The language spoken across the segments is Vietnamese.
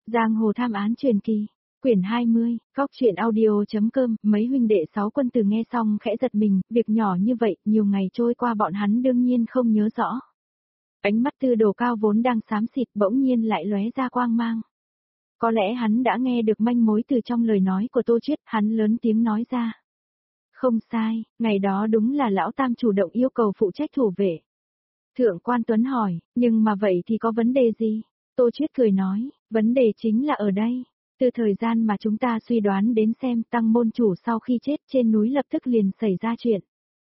Giang hồ tham án truyền kỳ, quyển 20, Cóc truyện audio.com, mấy huynh đệ 6 quân tử nghe xong khẽ giật mình, việc nhỏ như vậy, nhiều ngày trôi qua bọn hắn đương nhiên không nhớ rõ. Ánh mắt Tư Đồ Cao vốn đang xám xịt bỗng nhiên lại lóe ra quang mang. Có lẽ hắn đã nghe được manh mối từ trong lời nói của Tô Chiết, hắn lớn tiếng nói ra. Không sai, ngày đó đúng là lão tam chủ động yêu cầu phụ trách thủ vệ. Thượng quan Tuấn hỏi, nhưng mà vậy thì có vấn đề gì? Tô Chiết cười nói, vấn đề chính là ở đây. Từ thời gian mà chúng ta suy đoán đến xem tăng môn chủ sau khi chết trên núi lập tức liền xảy ra chuyện.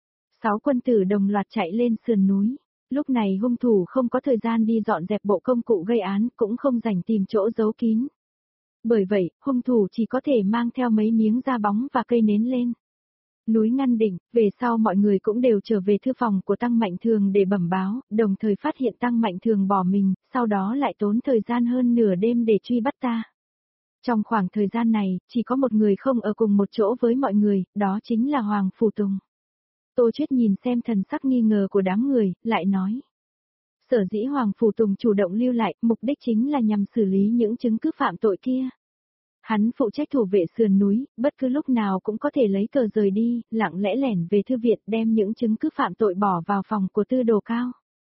6 quân tử đồng loạt chạy lên sườn núi. Lúc này hung thủ không có thời gian đi dọn dẹp bộ công cụ gây án, cũng không rảnh tìm chỗ giấu kín. Bởi vậy, hung thủ chỉ có thể mang theo mấy miếng da bóng và cây nến lên. Núi Ngăn Đỉnh, về sau mọi người cũng đều trở về thư phòng của Tăng Mạnh Thường để bẩm báo, đồng thời phát hiện Tăng Mạnh Thường bỏ mình, sau đó lại tốn thời gian hơn nửa đêm để truy bắt ta. Trong khoảng thời gian này, chỉ có một người không ở cùng một chỗ với mọi người, đó chính là Hoàng Phủ Tùng. Tô Chiết nhìn xem thần sắc nghi ngờ của đám người, lại nói. Sở dĩ Hoàng Phủ Tùng chủ động lưu lại, mục đích chính là nhằm xử lý những chứng cứ phạm tội kia. Hắn phụ trách thủ vệ sườn núi, bất cứ lúc nào cũng có thể lấy cờ rời đi, lặng lẽ lẻn về thư viện đem những chứng cứ phạm tội bỏ vào phòng của Tư Đồ Cao.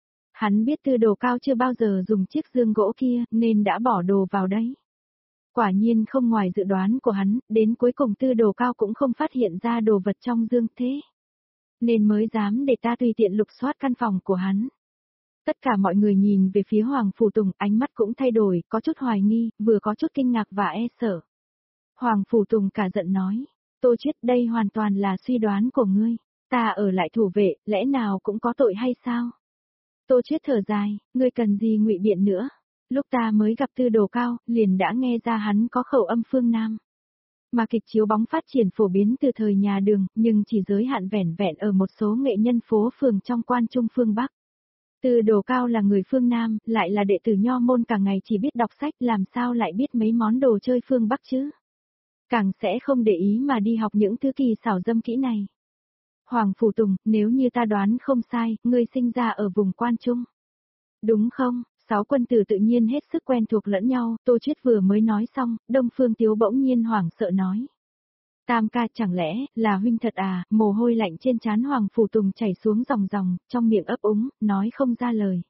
Hắn biết Tư Đồ Cao chưa bao giờ dùng chiếc dương gỗ kia, nên đã bỏ đồ vào đấy. Quả nhiên không ngoài dự đoán của hắn, đến cuối cùng Tư Đồ Cao cũng không phát hiện ra đồ vật trong dương thế. Nên mới dám để ta tùy tiện lục soát căn phòng của hắn. Tất cả mọi người nhìn về phía Hoàng Phủ Tùng, ánh mắt cũng thay đổi, có chút hoài nghi, vừa có chút kinh ngạc và e sợ. Hoàng Phủ Tùng cả giận nói, Tô Chiết, đây hoàn toàn là suy đoán của ngươi, ta ở lại thủ vệ, lẽ nào cũng có tội hay sao? Tô Chiết thở dài, ngươi cần gì ngụy biện nữa? Lúc ta mới gặp Tư Đồ Cao, liền đã nghe ra hắn có khẩu âm phương Nam. Mà kịch chiếu bóng phát triển phổ biến từ thời nhà Đường, nhưng chỉ giới hạn vẻn vẹn ở một số nghệ nhân phố phường trong quan trung phương Bắc. Tư Đồ Cao là người phương Nam, lại là đệ tử nho môn, cả ngày chỉ biết đọc sách, làm sao lại biết mấy món đồ chơi phương Bắc chứ? Càng sẽ không để ý mà đi học những thứ kỳ xảo dâm kỹ này. Hoàng Phủ Tùng, nếu như ta đoán không sai, ngươi sinh ra ở vùng quan trung. Đúng không? 6 quân tử tự nhiên hết sức quen thuộc lẫn nhau, Tô Chiết vừa mới nói xong, Đông Phương Tiếu bỗng nhiên hoảng sợ nói. Tam ca, chẳng lẽ là huynh thật à? Mồ hôi lạnh trên trán Hoàng Phủ Tùng chảy xuống ròng ròng, trong miệng ấp úng, nói không ra lời.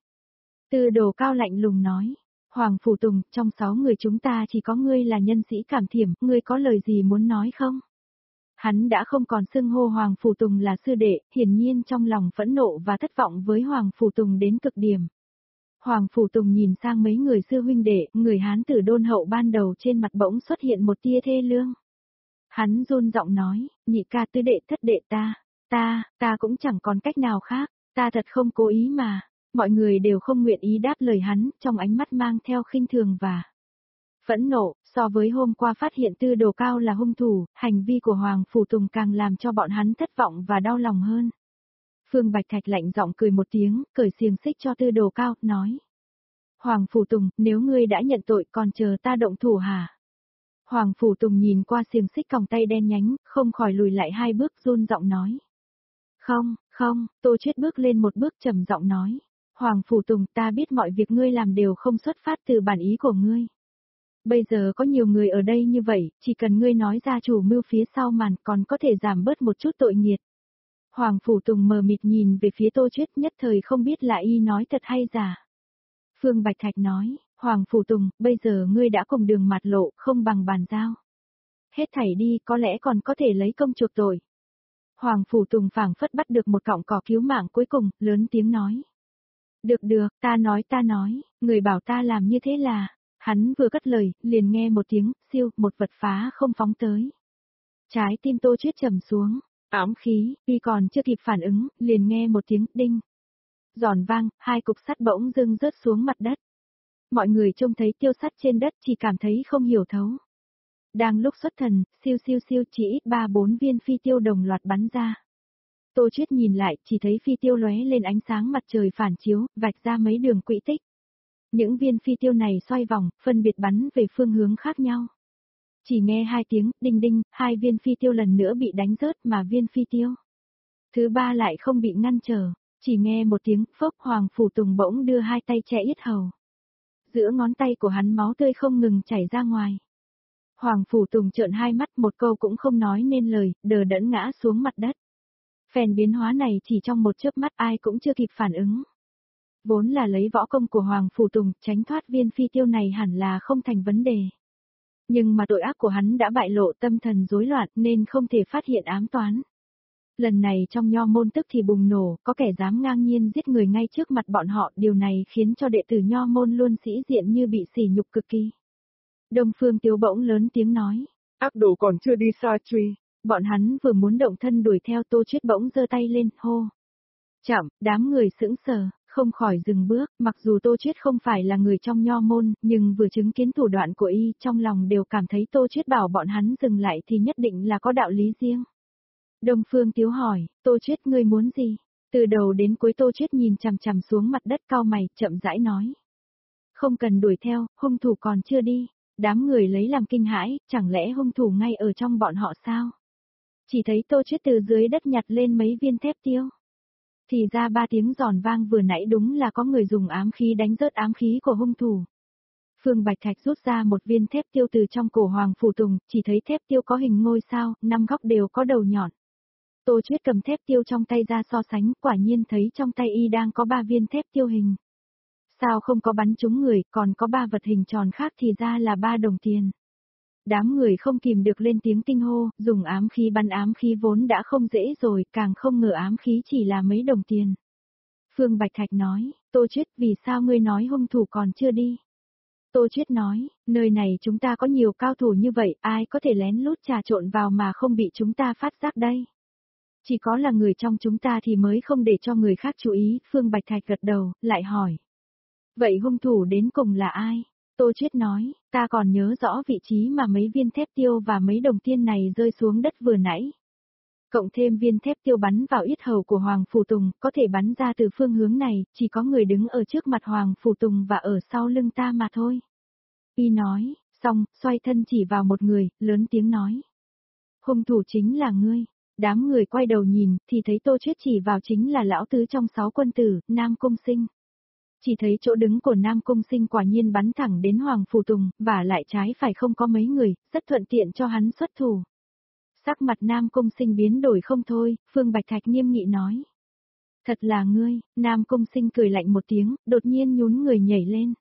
Tư Đồ Cao lạnh lùng nói, Hoàng Phủ Tùng, trong 6 người chúng ta chỉ có ngươi là nhân sĩ cảm thiểm, ngươi có lời gì muốn nói không? Hắn đã không còn xưng hô Hoàng Phủ Tùng là sư đệ, hiển nhiên trong lòng phẫn nộ và thất vọng với Hoàng Phủ Tùng đến cực điểm. Hoàng Phủ Tùng nhìn sang mấy người sư huynh đệ, người Hán tử đôn hậu ban đầu trên mặt bỗng xuất hiện một tia thê lương. Hắn run giọng nói, nhị ca, tứ đệ, thất đệ, ta cũng chẳng còn cách nào khác, ta thật không cố ý mà. Mọi người đều không nguyện ý đáp lời hắn, trong ánh mắt mang theo khinh thường và phẫn nộ. So với hôm qua phát hiện Tư Đồ Cao là hung thủ, hành vi của Hoàng Phủ Tùng càng làm cho bọn hắn thất vọng và đau lòng hơn. Phương Bạch Thạch lạnh giọng cười một tiếng, cởi xiềng xích cho Tư Đồ Cao, nói. Hoàng Phủ Tùng, nếu ngươi đã nhận tội còn chờ ta động thủ hả? Hoàng Phủ Tùng nhìn qua xiềng xích còng tay đen nhánh, không khỏi lùi lại 2 bước, run giọng nói. Không, Tô Chiết bước lên một bước trầm giọng nói. Hoàng Phủ Tùng, ta biết mọi việc ngươi làm đều không xuất phát từ bản ý của ngươi. Bây giờ có nhiều người ở đây như vậy, chỉ cần ngươi nói ra chủ mưu phía sau màn còn có thể giảm bớt một chút tội nghiệt. Hoàng Phủ Tùng mờ mịt nhìn về phía Tô Chiết, nhất thời không biết là y nói thật hay giả. Phương Bạch Thạch nói, Hoàng Phủ Tùng, bây giờ ngươi đã cùng đường mặt lộ, không bằng bàn giao. Hết thảy đi, có lẽ còn có thể lấy công chuộc tội. Hoàng Phủ Tùng phảng phất bắt được một cọng cỏ cứu mạng cuối cùng, lớn tiếng nói. Được, ta nói, người bảo ta làm như thế là. Hắn vừa cất lời, liền nghe một tiếng, siêu, một vật phá không phóng tới. Trái tim Tô Chiết trầm xuống, óng khí, y còn chưa kịp phản ứng, liền nghe một tiếng, đinh. Giòn vang, 2 cục sắt bỗng dưng rớt xuống mặt đất. Mọi người trông thấy tiêu sắt trên đất chỉ cảm thấy không hiểu thấu. Đang lúc xuất thần, siêu chỉ ít 3-4 viên phi tiêu đồng loạt bắn ra. Tô Chiết nhìn lại, chỉ thấy phi tiêu lóe lên ánh sáng mặt trời phản chiếu, vạch ra mấy đường quỹ tích. Những viên phi tiêu này xoay vòng, phân biệt bắn về phương hướng khác nhau. Chỉ nghe 2 tiếng, đinh đinh, 2 viên phi tiêu lần nữa bị đánh rớt mà viên phi tiêu thứ 3 lại không bị ngăn trở, chỉ nghe một tiếng, phốc, Hoàng Phủ Tùng bỗng đưa 2 tay che yết hầu. giữa ngón tay của hắn máu tươi không ngừng chảy ra ngoài. Hoàng Phủ Tùng trợn hai mắt một câu cũng không nói nên lời, đờ đẫn ngã xuống mặt đất. Phen biến hóa này chỉ trong một chớp mắt ai cũng chưa kịp phản ứng. Vốn là lấy võ công của Hoàng Phủ Tùng, tránh thoát viên phi tiêu này hẳn là không thành vấn đề. Nhưng mà tội ác của hắn đã bại lộ, tâm thần rối loạn nên không thể phát hiện ám toán. Lần này trong nho môn tức thì bùng nổ, có kẻ dám ngang nhiên giết người ngay trước mặt bọn họ, điều này khiến cho đệ tử nho môn luôn sĩ diện như bị sỉ nhục cực kỳ. Đông Phương Tiếu bỗng lớn tiếng nói, ác đồ còn chưa đi xa truy. Bọn hắn vừa muốn động thân đuổi theo, Tô Chuyết bỗng giơ tay lên, hô. Chậm, đám người sững sờ, không khỏi dừng bước, mặc dù Tô Chuyết không phải là người trong nho môn, nhưng vừa chứng kiến thủ đoạn của y, trong lòng đều cảm thấy Tô Chuyết bảo bọn hắn dừng lại thì nhất định là có đạo lý riêng. Đông Phương Tiếu hỏi, Tô Chuyết ngươi muốn gì? Từ đầu đến cuối Tô Chuyết nhìn chằm chằm xuống mặt đất cau mày, chậm rãi nói. Không cần đuổi theo, hung thủ còn chưa đi. Đám người lấy làm kinh hãi, chẳng lẽ hung thủ ngay ở trong bọn họ sao? Chỉ thấy Tô Chuyết từ dưới đất nhặt lên mấy viên thép tiêu. Thì ra 3 tiếng giòn vang vừa nãy đúng là có người dùng ám khí đánh rớt ám khí của hung thủ. Phương Bạch Thạch rút ra một viên thép tiêu từ trong cổ Hoàng Phủ Tùng, chỉ thấy thép tiêu có hình ngôi sao, 5 góc đều có đầu nhọn. Tô Chuyết cầm thép tiêu trong tay ra so sánh, quả nhiên thấy trong tay y đang có 3 viên thép tiêu hình. Sao không có bắn trúng người, còn có 3 vật hình tròn khác thì ra là 3 đồng tiền. Đám người không kìm được lên tiếng kinh hô, dùng ám khí bắn ám khí vốn đã không dễ rồi, càng không ngờ ám khí chỉ là mấy đồng tiền. Phương Bạch Thạch nói, Tô Chuyết vì sao ngươi nói hung thủ còn chưa đi? Tô Chuyết nói, nơi này chúng ta có nhiều cao thủ như vậy, ai có thể lén lút trà trộn vào mà không bị chúng ta phát giác đây? Chỉ có là người trong chúng ta thì mới không để cho người khác chú ý, Phương Bạch Thạch gật đầu, lại hỏi. Vậy hung thủ đến cùng là ai? Tô Chuyết nói, ta còn nhớ rõ vị trí mà mấy viên thép tiêu và mấy đồng tiền này rơi xuống đất vừa nãy. Cộng thêm viên thép tiêu bắn vào yết hầu của Hoàng Phủ Tùng, có thể bắn ra từ phương hướng này, chỉ có người đứng ở trước mặt Hoàng Phủ Tùng và ở sau lưng ta mà thôi. Y nói, xong, xoay thân chỉ vào một người, lớn tiếng nói. Hung thủ chính là ngươi. Đám người quay đầu nhìn, thì thấy Tô Chuyết chỉ vào chính là lão tứ trong 6 quân tử, Nam Cung Sinh. Chỉ thấy chỗ đứng của Nam Cung Sinh quả nhiên bắn thẳng đến Hoàng Phủ Tùng, và lại trái phải không có mấy người, rất thuận tiện cho hắn xuất thủ. Sắc mặt Nam Cung Sinh biến đổi không thôi, Phương Bạch Thạch nghiêm nghị nói. Thật là ngươi, Nam Cung Sinh cười lạnh một tiếng, đột nhiên nhún người nhảy lên.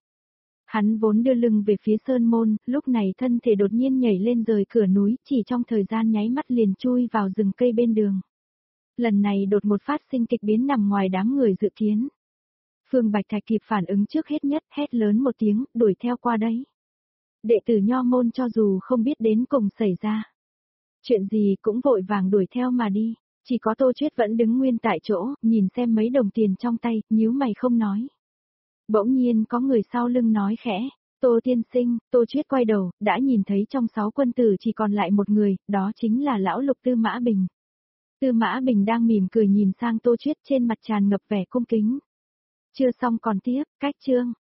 Hắn vốn đưa lưng về phía sơn môn, lúc này thân thể đột nhiên nhảy lên rời cửa núi, chỉ trong thời gian nháy mắt liền chui vào rừng cây bên đường. Lần này đột một phát sinh kịch biến nằm ngoài đám người dự kiến. Phương Bạch Thạch kịp phản ứng trước hết nhất, hét lớn một tiếng, đuổi theo qua đấy. Đệ tử nho môn cho dù không biết đến cùng xảy ra. Chuyện gì cũng vội vàng đuổi theo mà đi, chỉ có Tô Chuyết vẫn đứng nguyên tại chỗ, nhìn xem mấy đồng tiền trong tay, nhíu mày không nói. Bỗng nhiên có người sau lưng nói khẽ, Tô tiên sinh, Tô Chuyết quay đầu, đã nhìn thấy trong 6 quân tử chỉ còn lại một người, đó chính là lão lục Tư Mã Bình. Tư Mã Bình đang mỉm cười nhìn sang Tô Chuyết trên mặt tràn ngập vẻ cung kính. Chưa xong còn tiếp, cách chương.